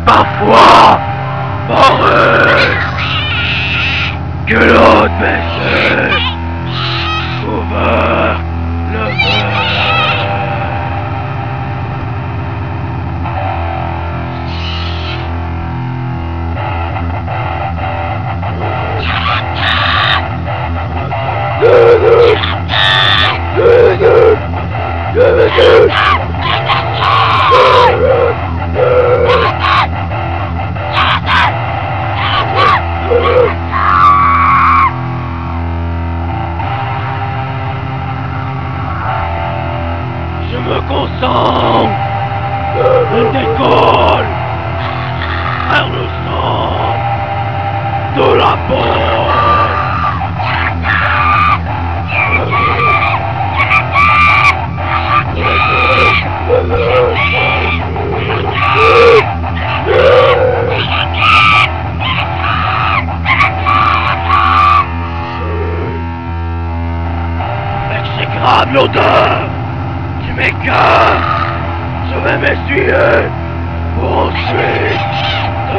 parfois pareil que l'autre baissait ouvert le verre. Je me concentre, je décolle vers le centre de la porte. Exécrable l'odeur du méca, je vais m'essuyer pour ensuite